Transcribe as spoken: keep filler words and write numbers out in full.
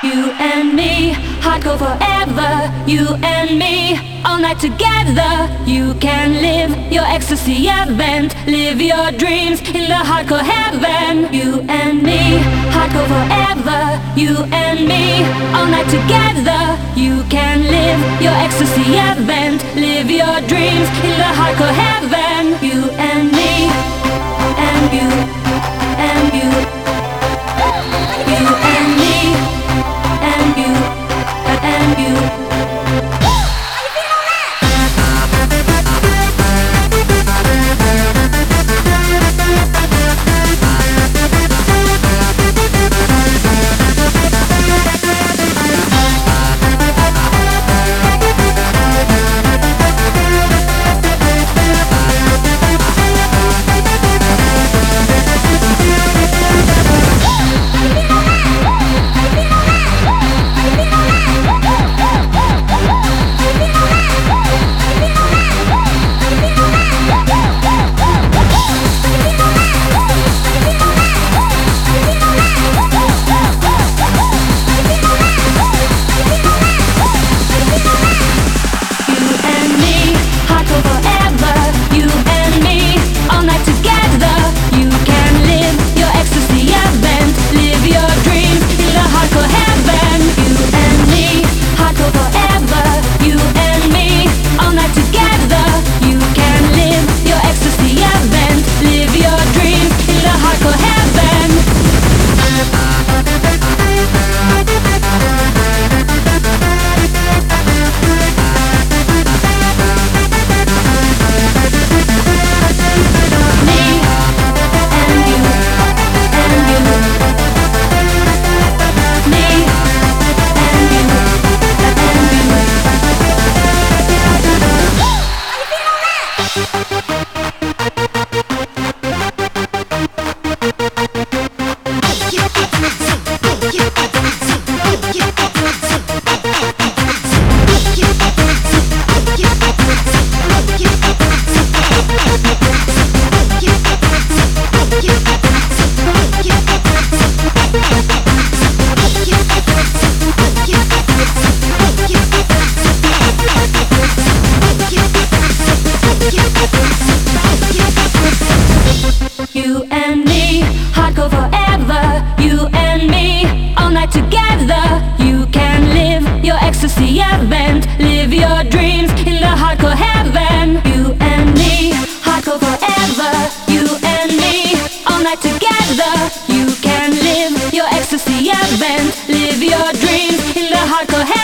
You and me, hardcore forever. You and me, all night together. You can live your ecstasy event. Live your dreams in the hardcore heaven. You and me, hardcore forever. You and me, all night together. You can live your ecstasy event. Live your dreams in the hardcore heaven. You and me, and you, and you, you and me, and you, and you. You and me, hardcore forever. You and me, all night together. You can live your ecstasy event. Live your dreams in the hardcore heaven. You and me, hardcore forever. You and me, all night together. You can live your ecstasy event. Live your dreams in the hardcore heaven.